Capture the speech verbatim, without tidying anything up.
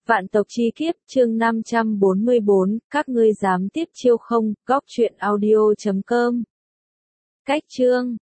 Vạn tộc chi kiếp, chương năm trăm bốn mươi bốn, các ngươi dám tiếp chiêu không, góc truyện audio chấm com. Cách chương